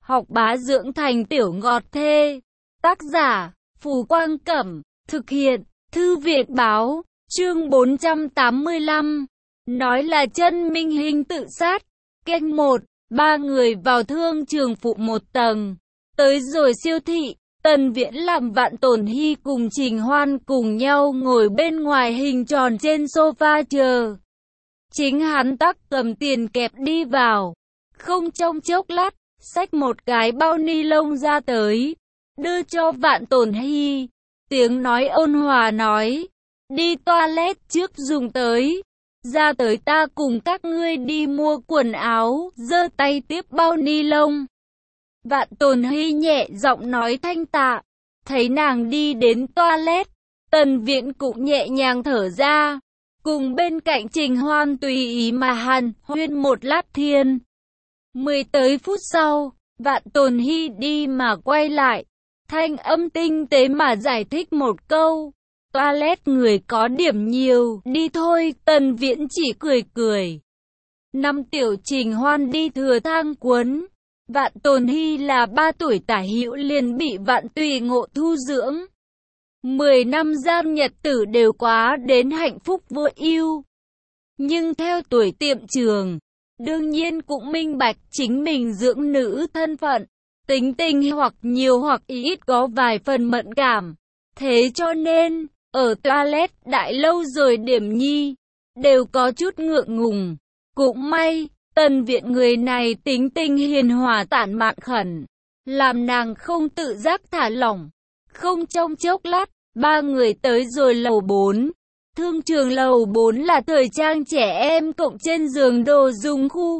học bá dưỡng thành tiểu ngọt thê. Tác giả, Phù Quang Cẩm, thực hiện, Thư viện Báo, chương 485. Nói là chân minh hình tự sát. Kênh 1, ba người vào thương trường phụ một tầng. Tới rồi siêu thị, Tần Viễn làm Vạn Tồn Hy cùng Trình Hoan cùng nhau ngồi bên ngoài hình tròn trên sofa chờ. Chính hắn tắc cầm tiền kẹp đi vào. Không trong chốc lát, xách một cái bao ni lông ra tới, đưa cho Vạn Tồn Hy. Tiếng nói ôn hòa nói, đi toilet trước dùng tới. Ra tới ta cùng các ngươi đi mua quần áo, giơ tay tiếp bao ni lông. Vạn Tồn Hy nhẹ giọng nói thanh tạ. Thấy nàng đi đến toilet, Tần Viễn cũng nhẹ nhàng thở ra. Cùng bên cạnh Trình Hoan tùy ý mà hàn huyên một lát thiên. 10 tới phút sau, Vạn Tồn Hy đi mà quay lại. Thanh âm tinh tế mà giải thích một câu. Toilet người có điểm nhiều, đi thôi. Tần Viễn chỉ cười cười. Năm tiểu Trình Hoan đi thừa thang cuốn. Vạn Tồn Hy là 3 tuổi tả hữu liền bị Vạn Tùy Ngộ thu dưỡng. 10 năm gian nhật tử đều quá đến hạnh phúc vô ưu. Nhưng theo tuổi tiệm trường, đương nhiên cũng minh bạch chính mình dưỡng nữ thân phận, tính tình hoặc nhiều hoặc ít có vài phần mẫn cảm. Thế cho nên, ở toilet đại lâu rồi điểm nhi, đều có chút ngượng ngùng. Cũng may, Tần Viễn người này tính tình hiền hòa tản mạn khẩn, làm nàng không tự giác thả lỏng. Không trong chốc lát, ba người tới rồi lầu 4. Thương trường lầu 4 là thời trang trẻ em cộng trên giường đồ dùng khu.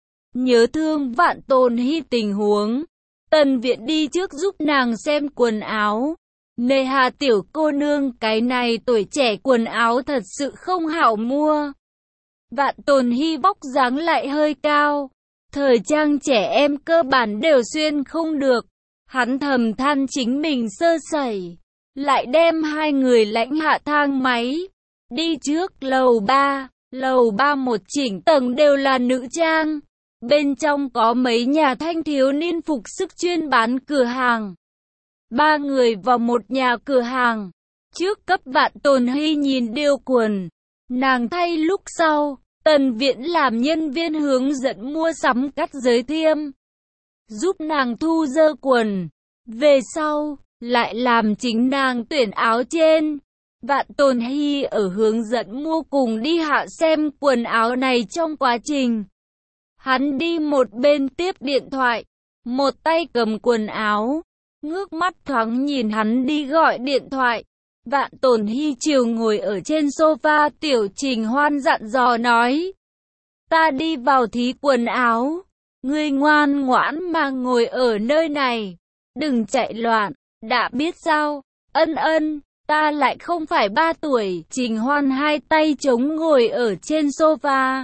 Nhớ thương Vạn Tồn Hy tình huống, Tần Viễn đi trước giúp nàng xem quần áo. Nề hà tiểu cô nương, cái này tuổi trẻ quần áo thật sự không hảo mua. Vạn Tồn Hy vóc dáng lại hơi cao, thời trang trẻ em cơ bản đều xuyên không được. Hắn thầm than chính mình sơ sẩy, lại đem hai người lãnh hạ thang máy. Đi trước lầu 3, lầu 3 một chỉnh tầng đều là nữ trang. Bên trong có mấy nhà thanh thiếu niên phục sức chuyên bán cửa hàng. Ba người vào một nhà cửa hàng. Trước cấp Vạn Tồn Hy nhìn điều quần. Nàng thay lúc sau, Tần Viễn làm nhân viên hướng dẫn mua sắm cắt giới thiêm. Giúp nàng thu dơ quần. Về sau, lại làm chính nàng tuyển áo trên. Vạn Tồn Hy ở hướng dẫn mua cùng đi hạ xem quần áo này trong quá trình. Hắn đi một bên tiếp điện thoại, một tay cầm quần áo, ngước mắt thoáng nhìn hắn đi gọi điện thoại. Vạn Tồn Hy chiều ngồi ở trên sofa, tiểu Trình Hoan dặn dò nói. Ta đi vào thí quần áo, ngươi ngoan ngoãn mà ngồi ở nơi này, đừng chạy loạn, đã biết sao? Ân ân. Ta lại không phải 3 tuổi. Trình Hoan hai tay chống ngồi ở trên sofa,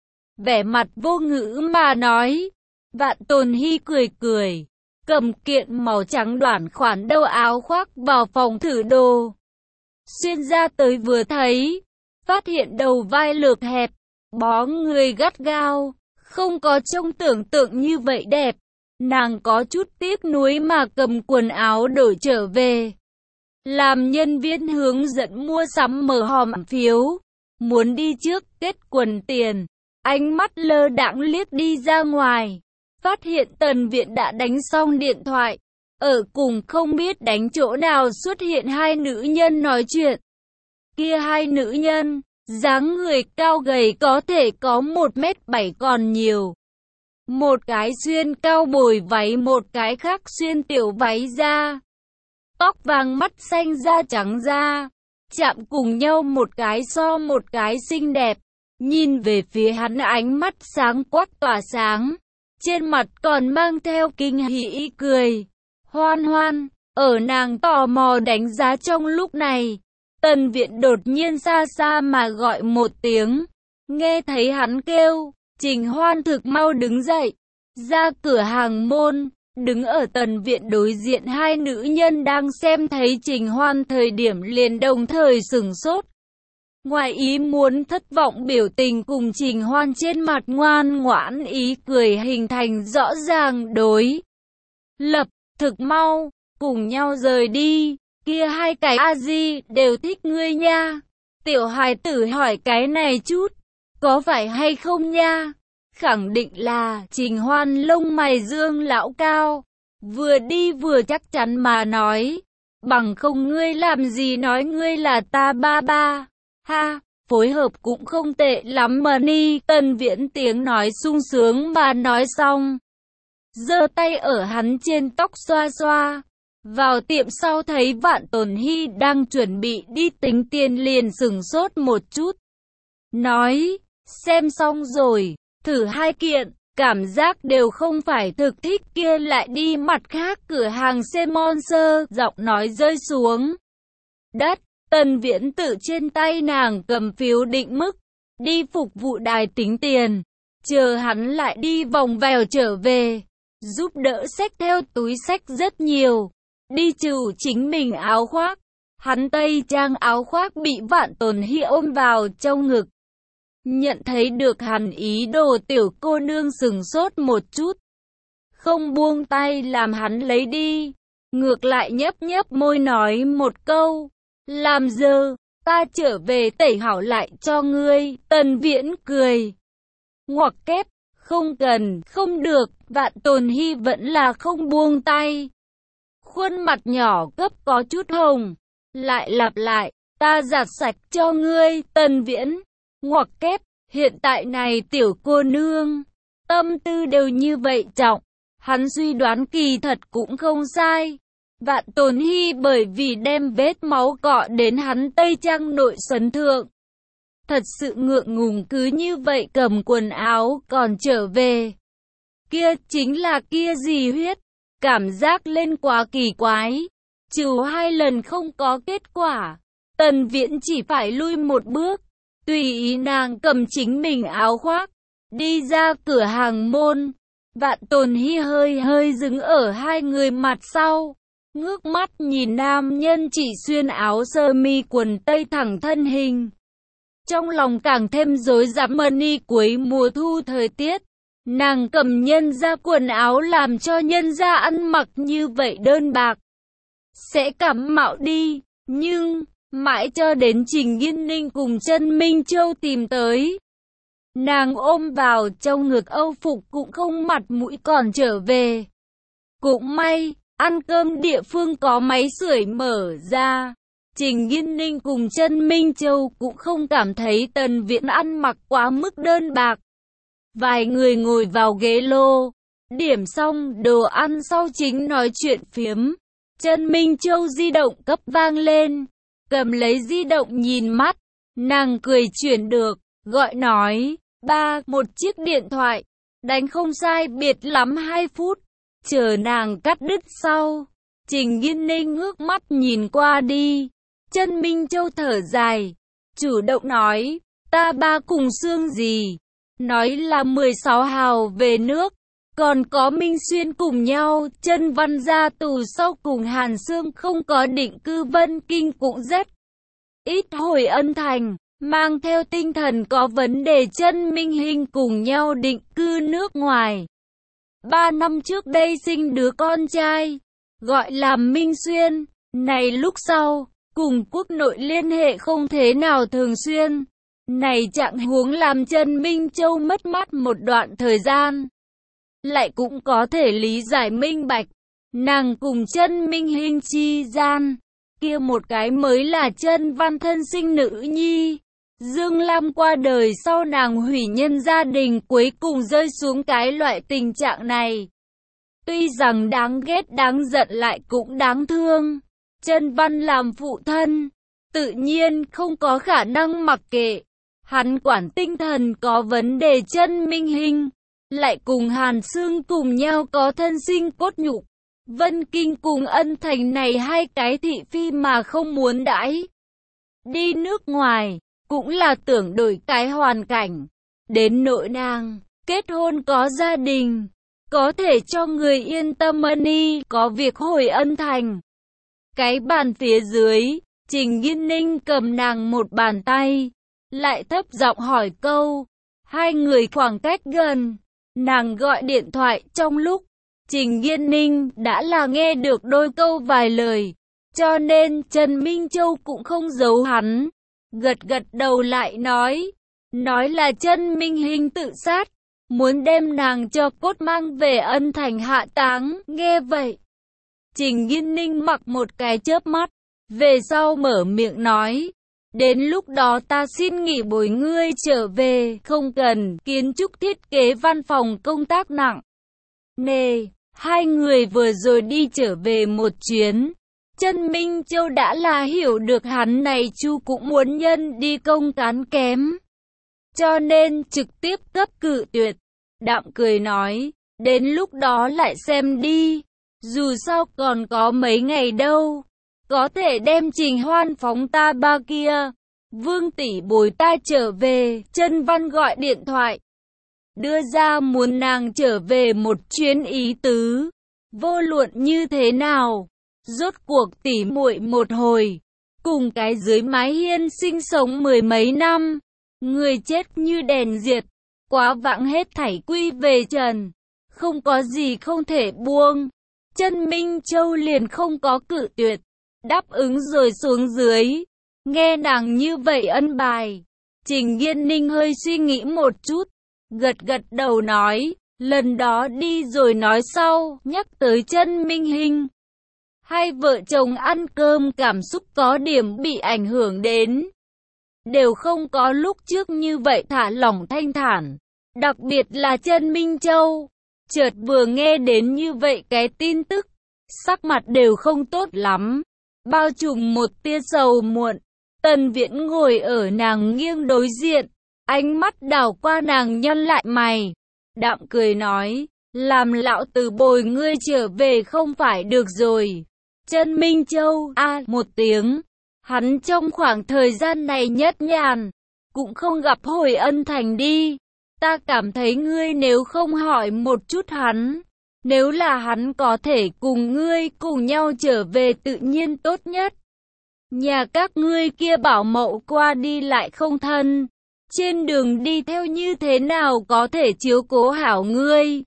vẻ mặt vô ngữ mà nói. Vạn Tồn Hy cười cười, cầm kiện màu trắng đoản khoản đâu áo khoác vào phòng thử đồ. Xuyên ra tới vừa thấy, phát hiện đầu vai lược hẹp, bó người gắt gao, không có trông tưởng tượng như vậy đẹp. Nàng có chút tiếc nuối mà cầm quần áo đổi trở về. Làm nhân viên hướng dẫn mua sắm mở hòm phiếu, muốn đi trước kết quần tiền. Ánh mắt lơ đãng liếc đi ra ngoài, phát hiện Tần Viễn đã đánh xong điện thoại. Ở cùng không biết đánh chỗ nào xuất hiện hai nữ nhân nói chuyện. Kia hai nữ nhân, dáng người cao gầy có thể có 1m7 còn nhiều. Một cái xuyên cao bồi váy, một cái khác xuyên tiểu váy da. Tóc vàng mắt xanh da trắng da, chạm cùng nhau một cái so một cái xinh đẹp. Nhìn về phía hắn ánh mắt sáng quắc tỏa sáng, trên mặt còn mang theo kinh hỉ cười. Hoan Hoan, ở nàng tò mò đánh giá trong lúc này, Tần Viễn đột nhiên xa xa mà gọi một tiếng. Nghe thấy hắn kêu, Trình Hoan thực mau đứng dậy, ra cửa hàng môn. Đứng ở Tần Viễn đối diện hai nữ nhân đang xem thấy Trình Hoan thời điểm liền đồng thời sửng sốt. Ngoài ý muốn thất vọng biểu tình cùng Trình Hoan trên mặt ngoan ngoãn ý cười hình thành rõ ràng đối. lập, thực mau, cùng nhau rời đi. Kia hai cái A-di đều thích ngươi nha. Tiểu hài tử hỏi cái này chút, có phải hay không nha? Khẳng định là Trình Hoan lông mày dương lão cao, vừa đi vừa chắc chắn mà nói, bằng không ngươi làm gì nói ngươi là ta ba ba. Ha, phối hợp cũng không tệ lắm mà ni. Tần Viễn tiếng nói sung sướng mà nói xong, giơ tay ở hắn trên tóc xoa xoa. Vào tiệm sau thấy Vạn Tồn Hy đang chuẩn bị đi tính tiền liền sửng sốt một chút. Nói, xem xong rồi, thử hai kiện, cảm giác đều không phải thực thích kia lại đi mặt khác cửa hàng xem monster, giọng nói rơi xuống đất. Tần Viễn tự trên tay nàng cầm phiếu định mức, đi phục vụ đài tính tiền, chờ hắn lại đi vòng vèo trở về, giúp đỡ xách theo túi xách rất nhiều. Đi trừ chính mình áo khoác, hắn tây trang áo khoác bị Vạn Tồn Hy ôm vào trong ngực. Nhận thấy được hắn ý đồ, tiểu cô nương sừng sốt một chút, không buông tay làm hắn lấy đi, ngược lại nhấp nhấp môi nói một câu, làm giờ, ta trở về tẩy hảo lại cho ngươi. Tần Viễn cười, ngoặc kép, không cần, không được. Vạn Tồn Hy vẫn là không buông tay. Khuôn mặt nhỏ gấp có chút hồng, lại lặp lại, ta giặt sạch cho ngươi. Tần Viễn, ngoặc kép, hiện tại này tiểu cô nương, tâm tư đều như vậy trọng, hắn suy đoán kỳ thật cũng không sai. Vạn Tồn Hy bởi vì đem vết máu cọ đến hắn tây trang nội xuân thượng, thật sự ngượng ngùng cứ như vậy cầm quần áo còn trở về. Kia chính là kia gì huyết, cảm giác lên quá kỳ quái, trừ hai lần không có kết quả. Tần Viễn chỉ phải lui một bước, tùy ý nàng cầm chính mình áo khoác, đi ra cửa hàng môn. Vạn Tồn Hy hơi hơi đứng ở hai người mặt sau, ngước mắt nhìn nam nhân chỉ xuyên áo sơ mi quần tây thẳng thân hình. Trong lòng càng thêm rối rắm ni cuối mùa thu thời tiết, nàng cầm nhân ra quần áo làm cho nhân ra ăn mặc như vậy đơn bạc, sẽ cảm mạo đi. Nhưng, mãi cho đến Trình Nghiên Ninh cùng Trân Minh Châu tìm tới, nàng ôm vào trong ngực âu phục cũng không mặt mũi còn trở về. Cũng may, ăn cơm địa phương có máy sưởi mở ra, Trình Nghiên Ninh cùng Trân Minh Châu cũng không cảm thấy Tần Viễn ăn mặc quá mức đơn bạc. Vài người ngồi vào ghế lô, điểm xong đồ ăn sau chính nói chuyện phiếm. Trân Minh Châu di động cấp vang lên, cầm lấy di động nhìn mắt, nàng cười chuyển được, gọi nói, ba, một chiếc điện thoại, đánh không sai biệt lắm 2 phút, chờ nàng cắt đứt sau. Trình Nghiên Ninh ngước mắt nhìn qua đi, Trân Minh Châu thở dài, chủ động nói, ta ba cùng Sương gì, nói là 16 hào về nước, còn có Minh Xuyên cùng nhau. Trân Văn ra tù sau cùng Hàn Sương không có định cư Vân Kinh cũng rất ít hồi Ân Thành, mang theo tinh thần có vấn đề Trân Minh Hinh cùng nhau định cư nước ngoài. 3 năm trước đây sinh đứa con trai, gọi là Minh Xuyên, này lúc sau, cùng quốc nội liên hệ không thế nào thường xuyên. Này trạng huống làm Trân Minh Châu mất mát một đoạn thời gian, lại cũng có thể lý giải minh bạch. Nàng cùng Trân Minh Hinh chi gian, kia một cái mới là Trân Văn thân sinh nữ nhi. Dương Lam qua đời sau nàng hủy nhân gia đình cuối cùng rơi xuống cái loại tình trạng này. Tuy rằng đáng ghét đáng giận lại cũng đáng thương. Trân Văn làm phụ thân, tự nhiên không có khả năng mặc kệ. Hắn quản tinh thần có vấn đề Trân Minh Hinh, lại cùng Hàn Sương cùng nhau có thân sinh cốt nhục. Vân Kinh cùng Ân Thành này hai cái thị phi mà không muốn đãi đi nước ngoài, cũng là tưởng đổi cái hoàn cảnh. Đến nỗi nàng, kết hôn có gia đình, có thể cho người yên tâm ni, có việc hồi Ân Thành. Cái bàn phía dưới, Trình Nghiên Ninh cầm nàng một bàn tay, lại thấp giọng hỏi câu. Hai người khoảng cách gần, nàng gọi điện thoại trong lúc Trình Nghiên Ninh đã là nghe được đôi câu vài lời, cho nên Trần Minh Châu cũng không giấu hắn. Gật gật đầu lại nói là Trần Minh Hinh tự sát, muốn đem nàng cho cốt mang về Ân Thành hạ táng. Nghe vậy, Trình Nghiên Ninh mặc một cái chớp mắt, về sau mở miệng nói, đến lúc đó ta xin nghỉ bồi ngươi trở về, không cần kiến trúc thiết kế văn phòng công tác nặng nề. Hai người vừa rồi đi trở về một chuyến, Trần Minh Châu đã là hiểu được hắn này Chu cũng muốn nhân đi công cán kém, cho nên trực tiếp cấp cự tuyệt. Đạm cười nói, đến lúc đó lại xem đi, dù sao còn có mấy ngày đâu, có thể đem Trình Hoan phóng ta ba kia, Vương tỷ bồi ta trở về. Trần Văn gọi điện thoại, đưa ra muốn nàng trở về một chuyến ý tứ, vô luận như thế nào, rốt cuộc tỉ muội một hồi, cùng cái dưới mái hiên sinh sống mười mấy năm, người chết như đèn diệt, quá vãng hết thảy quy về trần, không có gì không thể buông. Trần Minh Châu liền không có cự tuyệt, đáp ứng rồi xuống dưới. Nghe nàng như vậy ân bài, Trình Nghiên Ninh hơi suy nghĩ một chút, gật gật đầu nói, lần đó đi rồi nói sau. Nhắc tới Trần Minh Hinh, hai vợ chồng ăn cơm cảm xúc có điểm bị ảnh hưởng đến, đều không có lúc trước như vậy thả lỏng thanh thản. Đặc biệt là Trần Minh Châu, chợt vừa nghe đến như vậy cái tin tức, sắc mặt đều không tốt lắm, bao trùm một tia sầu muộn. Tần Viễn ngồi ở nàng nghiêng đối diện, ánh mắt đảo qua nàng nhăn lại mày, đạm cười nói, làm lão tử bồi ngươi trở về không phải được rồi. Trần Minh Châu một tiếng, hắn trong khoảng thời gian này nhất nhàn, cũng không gặp hồi Ân Thành đi. Ta cảm thấy ngươi nếu không hỏi một chút hắn, nếu là hắn có thể cùng ngươi cùng nhau trở về tự nhiên tốt nhất. Nhà các ngươi kia bảo mậu qua đi lại không thân, trên đường đi theo như thế nào có thể chiếu cố hảo ngươi.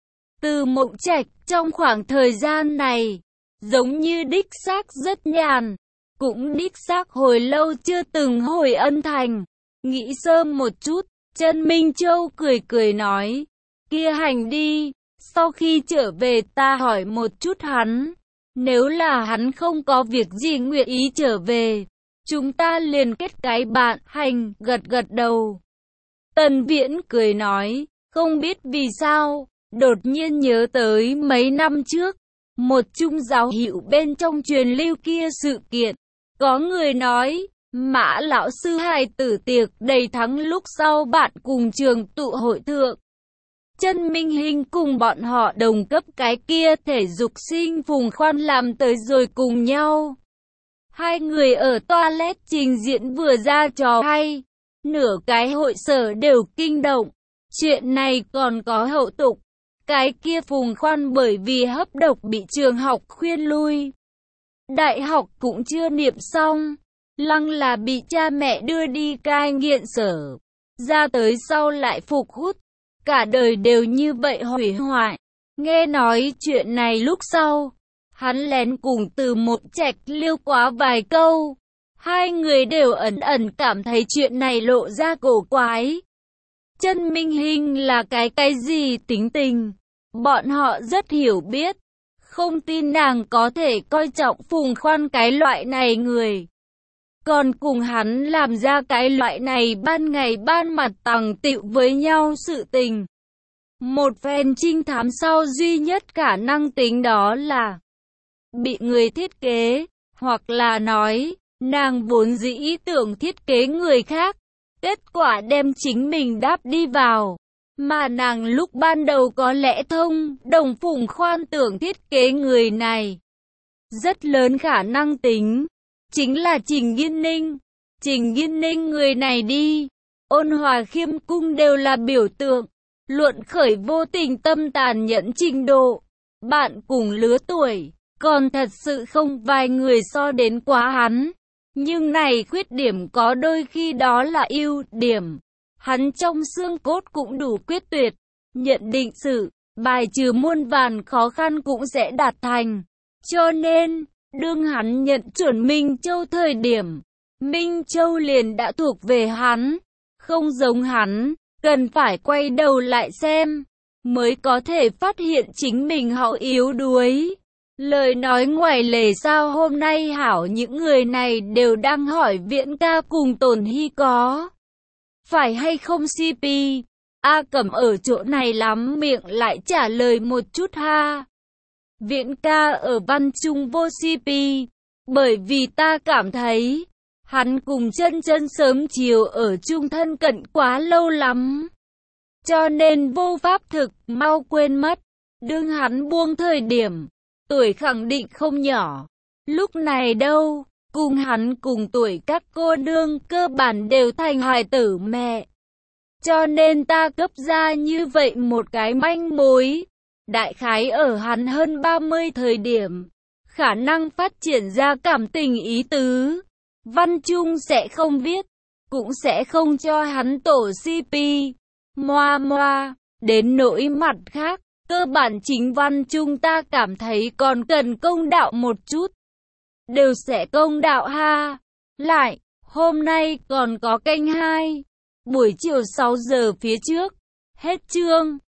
Từ Mộng Trạch trong khoảng thời gian này, giống như đích xác rất nhàn, cũng đích xác hồi lâu chưa từng hồi Ân Thành. Nghĩ sớm một chút, Trần Minh Châu cười cười nói, kia hành đi, sau khi trở về ta hỏi một chút hắn, nếu là hắn không có việc gì nguyện ý trở về, chúng ta liền kết cái bạn. Hành gật gật đầu. Tần Viễn cười nói, không biết vì sao, đột nhiên nhớ tới mấy năm trước, một trung giáo hữu bên trong truyền lưu kia sự kiện, có người nói, Mã lão sư hài tử tiệc đầy thắng lúc sau bạn cùng trường tụ hội thượng, Trần Minh Hinh cùng bọn họ đồng cấp cái kia thể dục sinh Phùng Khoan làm tới rồi cùng nhau. Hai người ở toilet trình diễn vừa ra trò hay, nửa cái hội sở đều kinh động. Chuyện này còn có hậu tục, cái kia Phùng Khoan bởi vì hấp độc bị trường học khuyên lui, đại học cũng chưa niệm xong, lăng là bị cha mẹ đưa đi cai nghiện sở, ra tới sau lại phục hút, cả đời đều như vậy hủy hoại. Nghe nói chuyện này lúc sau, hắn lén cùng Từ Mộng Trạch liêu quá vài câu, hai người đều ẩn ẩn cảm thấy chuyện này lộ ra cổ quái. Trần Minh Hinh là cái gì tính tình, bọn họ rất hiểu biết, không tin nàng có thể coi trọng Phùng Khoan cái loại này người, còn cùng hắn làm ra cái loại này ban ngày ban mặt tằng tịu với nhau sự tình. Một phen trinh thám sau duy nhất khả năng tính đó là bị người thiết kế, hoặc là nói, nàng vốn dĩ ý tưởng thiết kế người khác, kết quả đem chính mình đáp đi vào. Mà nàng lúc ban đầu có lẽ thông đồng Phùng Khoan tưởng thiết kế người này, rất lớn khả năng tính chính là Trình Nghiên Ninh. Trình Nghiên Ninh người này đi, ôn hòa khiêm cung đều là biểu tượng, luận khởi vô tình tâm tàn nhẫn trình độ, bạn cùng lứa tuổi, còn thật sự không vài người so đến quá hắn. Nhưng này khuyết điểm có đôi khi đó là ưu điểm. Hắn trong xương cốt cũng đủ quyết tuyệt, nhận định sự, bài trừ muôn vàn khó khăn cũng sẽ đạt thành. Cho nên, đương hắn nhận chuẩn Minh Châu thời điểm, Minh Châu liền đã thuộc về hắn. Không giống hắn, cần phải quay đầu lại xem, mới có thể phát hiện chính mình họ yếu đuối. Lời nói ngoài lề sao hôm nay hảo những người này đều đang hỏi Viễn ca cùng Tồn Hy có phải hay không CP. A Cẩm ở chỗ này lắm miệng lại trả lời một chút ha. Viễn ca ở văn trung vô CP, bởi vì ta cảm thấy hắn cùng chân chân sớm chiều ở chung thân cận quá lâu lắm, cho nên vô pháp thực mau quên mất. Đương hắn buông thời điểm, tuổi khẳng định không nhỏ. Lúc này đâu, cùng hắn cùng tuổi các cô nương cơ bản đều thành hài tử mẹ. Cho nên ta cấp ra như vậy một cái manh mối. Đại khái ở hắn hơn 30 thời điểm, khả năng phát triển ra cảm tình ý tứ. Văn Trung sẽ không viết, cũng sẽ không cho hắn tổ CP. Moa moa, đến nỗi mặt khác, cơ bản chính Văn Trung ta cảm thấy còn cần công đạo một chút. Đều sẽ công đạo ha. Lại, hôm nay còn có kênh 2, buổi chiều 6 giờ phía trước. Hết chương.